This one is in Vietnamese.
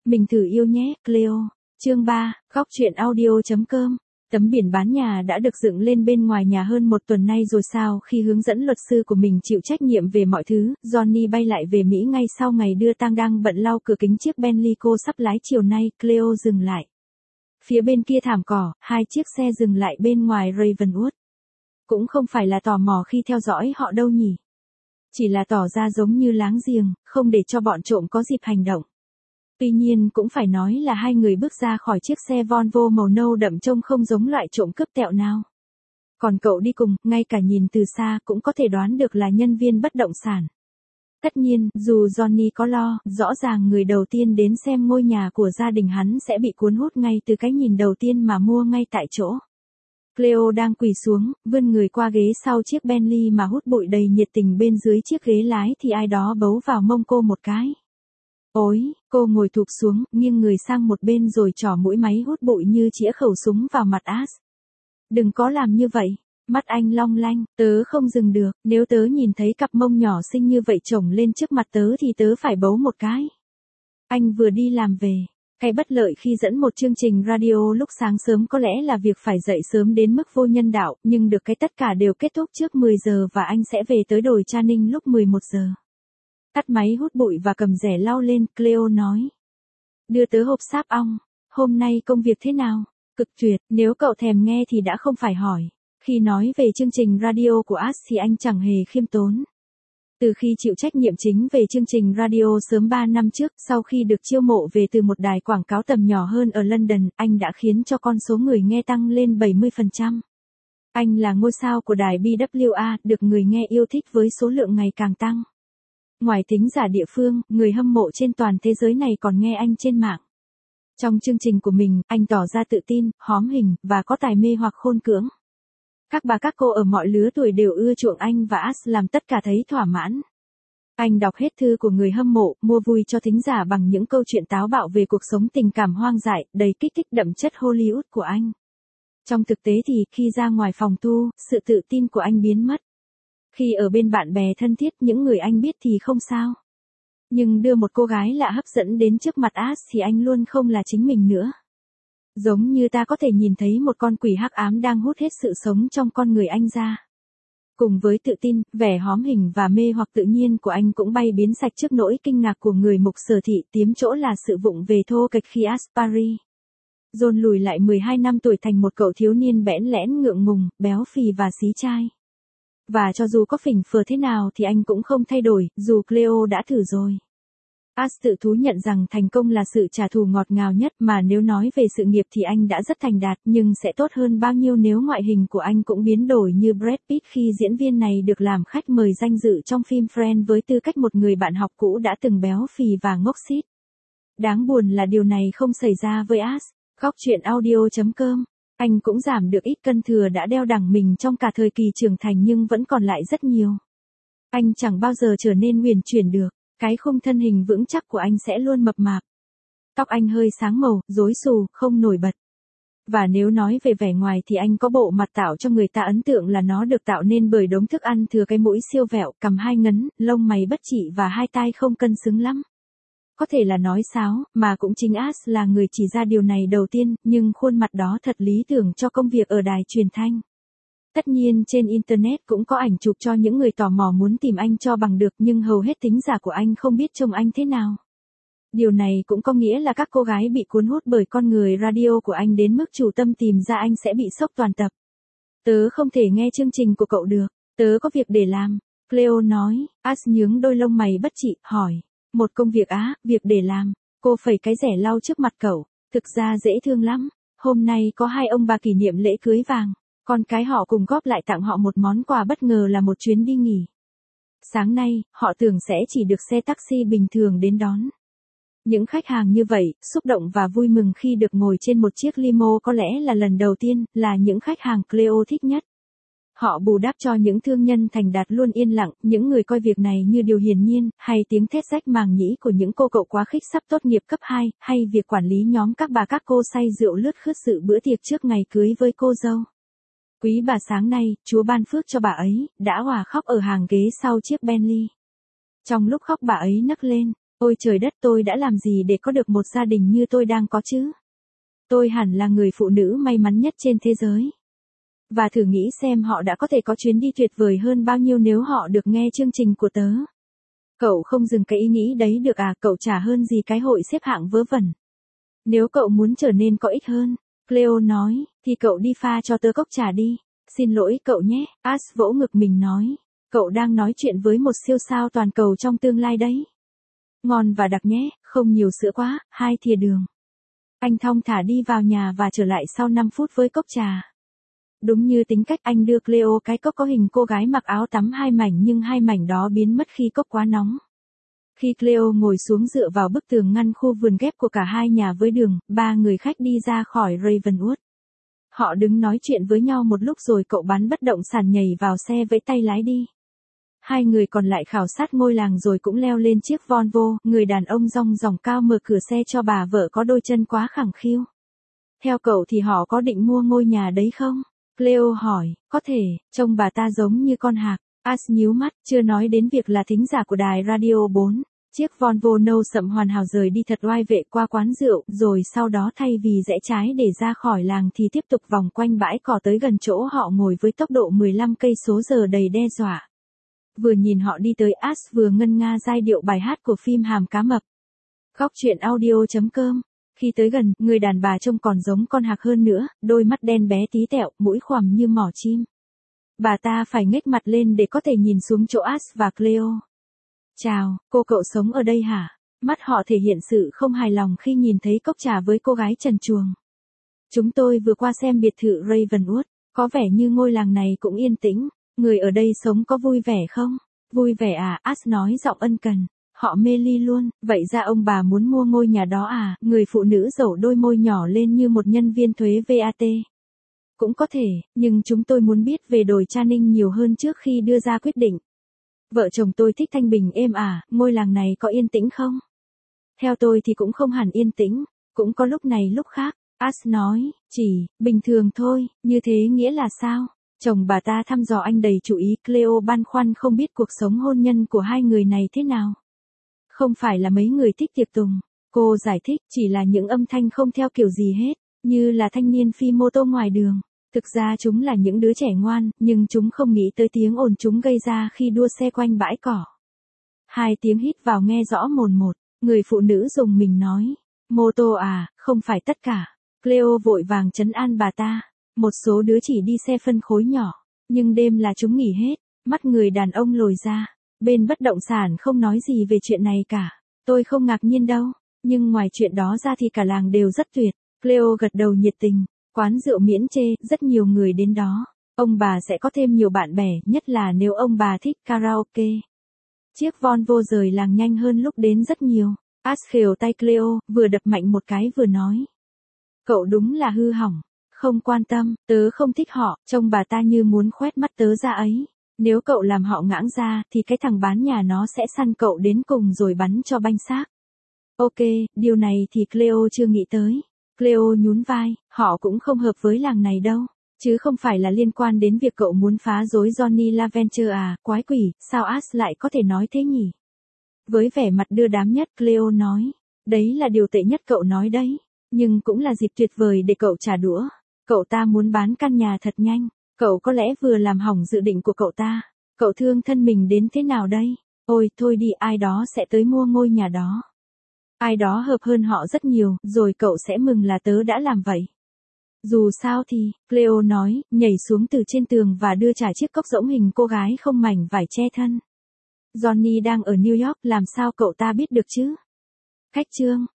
Mình thử yêu nhé, Cleo. Chương 3, góc truyện audio.com. Tấm biển bán nhà đã được dựng lên bên ngoài nhà hơn một tuần nay rồi sao. Khi hướng dẫn luật sư của mình chịu trách nhiệm về mọi thứ, Johnny bay lại về Mỹ ngay sau ngày đưa tang. Đang bận lau cửa kính chiếc Bentley cô sắp lái chiều nay, Cleo dừng lại. Phía bên kia thảm cỏ, hai chiếc xe dừng lại bên ngoài Ravenwood. Cũng không phải là tò mò khi theo dõi họ đâu nhỉ. Chỉ là tỏ ra giống như láng giềng, không để cho bọn trộm có dịp hành động. Tuy nhiên cũng phải nói là hai người bước ra khỏi chiếc xe Volvo màu nâu đậm trông không giống loại trộm cướp tẹo nào. Còn cậu đi cùng, ngay cả nhìn từ xa cũng có thể đoán được là nhân viên bất động sản. Tất nhiên, dù Johnny có lo, rõ ràng người đầu tiên đến xem ngôi nhà của gia đình hắn sẽ bị cuốn hút ngay từ cái nhìn đầu tiên mà mua ngay tại chỗ. Cleo đang quỳ xuống, vươn người qua ghế sau chiếc Bentley mà hút bụi đầy nhiệt tình bên dưới chiếc ghế lái thì ai đó bấu vào mông cô một cái. Ôi, cô ngồi thụp xuống, nghiêng người sang một bên rồi trỏ mũi máy hút bụi như chĩa khẩu súng vào mặt Ash. Đừng có làm như vậy. Mắt anh long lanh, tớ không dừng được, nếu tớ nhìn thấy cặp mông nhỏ xinh như vậy chồng lên trước mặt tớ thì tớ phải bấu một cái. Anh vừa đi làm về. Cái bất lợi khi dẫn một chương trình radio lúc sáng sớm có lẽ là việc phải dậy sớm đến mức vô nhân đạo, nhưng được cái tất cả đều kết thúc trước 10 giờ và anh sẽ về tới đồi Channing lúc 11 giờ. Tắt máy hút bụi và cầm rẻ lau lên, Cleo nói. Đưa tớ hộp sáp ong. Hôm nay công việc thế nào? Cực tuyệt, nếu cậu thèm nghe thì đã không phải hỏi. Khi nói về chương trình radio của Ash thì anh chẳng hề khiêm tốn. Từ khi chịu trách nhiệm chính về chương trình radio sớm 3 năm trước, sau khi được chiêu mộ về từ một đài quảng cáo tầm nhỏ hơn ở London, anh đã khiến cho con số người nghe tăng lên 70%. Anh là ngôi sao của đài BWA, được người nghe yêu thích với số lượng ngày càng tăng. Ngoài thính giả địa phương, người hâm mộ trên toàn thế giới này còn nghe anh trên mạng. Trong chương trình của mình, anh tỏ ra tự tin, hóm hình, và có tài mê hoặc khôn cưỡng. Các bà các cô ở mọi lứa tuổi đều ưa chuộng anh và Ash làm tất cả thấy thỏa mãn. Anh đọc hết thư của người hâm mộ, mua vui cho thính giả bằng những câu chuyện táo bạo về cuộc sống tình cảm hoang dại, đầy kích thích đậm chất Hollywood của anh. Trong thực tế thì, khi ra ngoài phòng thu, sự tự tin của anh biến mất. Khi ở bên bạn bè thân thiết, những người anh biết thì không sao. Nhưng đưa một cô gái lạ hấp dẫn đến trước mặt Ash thì anh luôn không là chính mình nữa. Giống như ta có thể nhìn thấy một con quỷ hắc ám đang hút hết sự sống trong con người anh ra. Cùng với tự tin, vẻ hóm hình và mê hoặc tự nhiên của anh cũng bay biến sạch trước nỗi kinh ngạc của người mục sở thị, tiếm chỗ là sự vụng về thô kệch khi Ash Paris. John lùi lại 12 năm tuổi thành một cậu thiếu niên bẽn lẽn ngượng ngùng, béo phì và xí trai. Và cho dù có phỉnh phờ thế nào thì anh cũng không thay đổi, dù Cleo đã thử rồi. Ash tự thú nhận rằng thành công là sự trả thù ngọt ngào nhất, mà nếu nói về sự nghiệp thì anh đã rất thành đạt, nhưng sẽ tốt hơn bao nhiêu nếu ngoại hình của anh cũng biến đổi như Brad Pitt khi diễn viên này được làm khách mời danh dự trong phim Friends với tư cách một người bạn học cũ đã từng béo phì và ngốc xít. Đáng buồn là điều này không xảy ra với Ash. Góc truyện audio.com. Anh cũng giảm được ít cân thừa đã đeo đẳng mình trong cả thời kỳ trưởng thành nhưng vẫn còn lại rất nhiều. Anh chẳng bao giờ trở nên uyển chuyển được. Cái khung thân hình vững chắc của anh sẽ luôn mập mạp. Tóc anh hơi sáng màu, rối xù, không nổi bật. Và nếu nói về vẻ ngoài thì anh có bộ mặt tạo cho người ta ấn tượng là nó được tạo nên bởi đống thức ăn thừa, cái mũi siêu vẹo, cằm hai ngấn, lông mày bất trị và hai tai không cân xứng lắm. Có thể là nói sáo, mà cũng chính Ash là người chỉ ra điều này đầu tiên, nhưng khuôn mặt đó thật lý tưởng cho công việc ở đài truyền thanh. Tất nhiên trên Internet cũng có ảnh chụp cho những người tò mò muốn tìm anh cho bằng được, nhưng hầu hết thính giả của anh không biết trông anh thế nào. Điều này cũng có nghĩa là các cô gái bị cuốn hút bởi con người radio của anh đến mức chủ tâm tìm ra anh sẽ bị sốc toàn tập. Tớ không thể nghe chương trình của cậu được, tớ có việc để làm, Cleo nói. Ash nhướng đôi lông mày bất trị, hỏi. Một công việc á, việc để làm. Cô phẩy cái rẻ lau trước mặt cậu. Thực ra dễ thương lắm. Hôm nay có hai ông bà kỷ niệm lễ cưới vàng. Con cái họ cùng góp lại tặng họ một món quà bất ngờ là một chuyến đi nghỉ. Sáng nay, họ tưởng sẽ chỉ được xe taxi bình thường đến đón. Những khách hàng như vậy, xúc động và vui mừng khi được ngồi trên một chiếc limo có lẽ là lần đầu tiên, là những khách hàng Cleo thích nhất. Họ bù đắp cho những thương nhân thành đạt luôn yên lặng, những người coi việc này như điều hiển nhiên, hay tiếng thét rách màng nhĩ của những cô cậu quá khích sắp tốt nghiệp cấp 2, hay việc quản lý nhóm các bà các cô say rượu lướt khướt dự bữa tiệc trước ngày cưới với cô dâu. Quý bà sáng nay, Chúa ban phước cho bà ấy, đã òa khóc ở hàng ghế sau chiếc Bentley. Trong lúc khóc bà ấy nấc lên. Ôi trời đất, tôi đã làm gì để có được một gia đình như tôi đang có chứ? Tôi hẳn là người phụ nữ may mắn nhất trên thế giới. Và thử nghĩ xem họ đã có thể có chuyến đi tuyệt vời hơn bao nhiêu nếu họ được nghe chương trình của tớ. Cậu không dừng cái ý nghĩ đấy được à, cậu chả hơn gì cái hội xếp hạng vớ vẩn. Nếu cậu muốn trở nên có ích hơn, Cleo nói, thì cậu đi pha cho tớ cốc trà đi. Xin lỗi cậu nhé, Ash vỗ ngực mình nói. Cậu đang nói chuyện với một siêu sao toàn cầu trong tương lai đấy. Ngon và đặc nhé, không nhiều sữa quá, 2 thìa đường. Anh thong thả đi vào nhà và trở lại sau 5 phút với cốc trà. Đúng như tính cách, anh đưa Cleo cái cốc có hình cô gái mặc áo tắm 2 mảnh, nhưng 2 mảnh đó biến mất khi cốc quá nóng. Khi Cleo ngồi xuống dựa vào bức tường ngăn khu vườn ghép của cả hai nhà với đường, 3 người khách đi ra khỏi Ravenwood. Họ đứng nói chuyện với nhau một lúc rồi cậu bán bất động sản nhảy vào xe vẫy tay lái đi. 2 người còn lại khảo sát ngôi làng rồi cũng leo lên chiếc Volvo. Người đàn ông rong ròng cao mở cửa xe cho bà vợ có đôi chân quá khẳng khiu. Theo cậu thì họ có định mua ngôi nhà đấy không? Cleo hỏi, có thể, trông bà ta giống như con hạc. Ash nhíu mắt, chưa nói đến việc là thính giả của đài Radio 4. Chiếc Volvo nâu sậm hoàn hảo rời đi thật oai vệ qua quán rượu, rồi sau đó thay vì rẽ trái để ra khỏi làng thì tiếp tục vòng quanh bãi cỏ tới gần chỗ họ ngồi với tốc độ 15 cây số giờ đầy đe dọa. Vừa nhìn họ đi tới, Ash vừa ngân nga giai điệu bài hát của phim Hàm Cá Mập. Góc truyện audio.com. Khi tới gần, người đàn bà trông còn giống con hạc hơn nữa, đôi mắt đen bé tí tẹo, mũi khoằm như mỏ chim. Bà ta phải ngếch mặt lên để có thể nhìn xuống chỗ Ash và Cleo. Chào, cậu sống ở đây hả? Mắt họ thể hiện sự không hài lòng khi nhìn thấy cốc trà với cô gái trần truồng. Chúng tôi vừa qua xem biệt thự Ravenwood, có vẻ như ngôi làng này cũng yên tĩnh. Người ở đây sống có vui vẻ không? Vui vẻ à? Ash nói giọng ân cần. Họ mê ly luôn, vậy ra ông bà muốn mua ngôi nhà đó à? Người phụ nữ dẩu đôi môi nhỏ lên như một nhân viên thuế VAT. Cũng có thể, nhưng chúng tôi muốn biết về đồi Channing nhiều hơn trước khi đưa ra quyết định. Vợ chồng tôi thích thanh bình êm ả, ngôi làng này có yên tĩnh không? Theo tôi thì cũng không hẳn yên tĩnh, cũng có lúc này lúc khác. Ash nói, chỉ, bình thường thôi, như thế nghĩa là sao? Chồng bà ta thăm dò anh đầy chú ý. Cleo băn khoăn không biết cuộc sống hôn nhân của hai người này thế nào. Không phải là mấy người thích tiệc tùng, cô giải thích, chỉ là những âm thanh không theo kiểu gì hết, như là thanh niên phi mô tô ngoài đường. Thực ra chúng là những đứa trẻ ngoan, nhưng chúng không nghĩ tới tiếng ồn chúng gây ra khi đua xe quanh bãi cỏ. 2 tiếng hít vào nghe rõ mồn một, người phụ nữ rùng mình nói. Mô tô à, không phải tất cả. Cleo vội vàng trấn an bà ta. Một số đứa chỉ đi xe phân khối nhỏ, nhưng đêm là chúng nghỉ hết. Mắt người đàn ông lồi ra. Bên bất động sản không nói gì về chuyện này cả. Tôi không ngạc nhiên đâu, nhưng ngoài chuyện đó ra thì cả làng đều rất tuyệt. Cleo gật đầu nhiệt tình. Quán rượu miễn chê, rất nhiều người đến đó. Ông bà sẽ có thêm nhiều bạn bè, nhất là nếu ông bà thích karaoke. Chiếc Volvo rời làng nhanh hơn lúc đến rất nhiều. Ash khều tay Cleo, vừa đập mạnh một cái vừa nói. Cậu đúng là hư hỏng. Không quan tâm, tớ không thích họ, trông bà ta như muốn khoét mắt tớ ra ấy. Nếu cậu làm họ ngãng ra, thì cái thằng bán nhà nó sẽ săn cậu đến cùng rồi bắn cho banh xác. Ok, điều này thì Cleo chưa nghĩ tới. Cleo nhún vai, họ cũng không hợp với làng này đâu. Chứ không phải là liên quan đến việc cậu muốn phá rối Johnny Laventure à, quái quỷ, sao Ash lại có thể nói thế nhỉ? Với vẻ mặt đưa đám nhất, Cleo nói. Đấy là điều tệ nhất cậu nói đấy. Nhưng cũng là dịp tuyệt vời để cậu trả đũa. Cậu ta muốn bán căn nhà thật nhanh. Cậu có lẽ vừa làm hỏng dự định của cậu ta. Cậu thương thân mình đến thế nào đây? Ôi, thôi đi, ai đó sẽ tới mua ngôi nhà đó. Ai đó hợp hơn họ rất nhiều, rồi cậu sẽ mừng là tớ đã làm vậy. Dù sao thì, Cleo nói, nhảy xuống từ trên tường và đưa trả chiếc cốc rỗng hình cô gái không mảnh vải che thân. Johnny đang ở New York, làm sao cậu ta biết được chứ? Khách trương,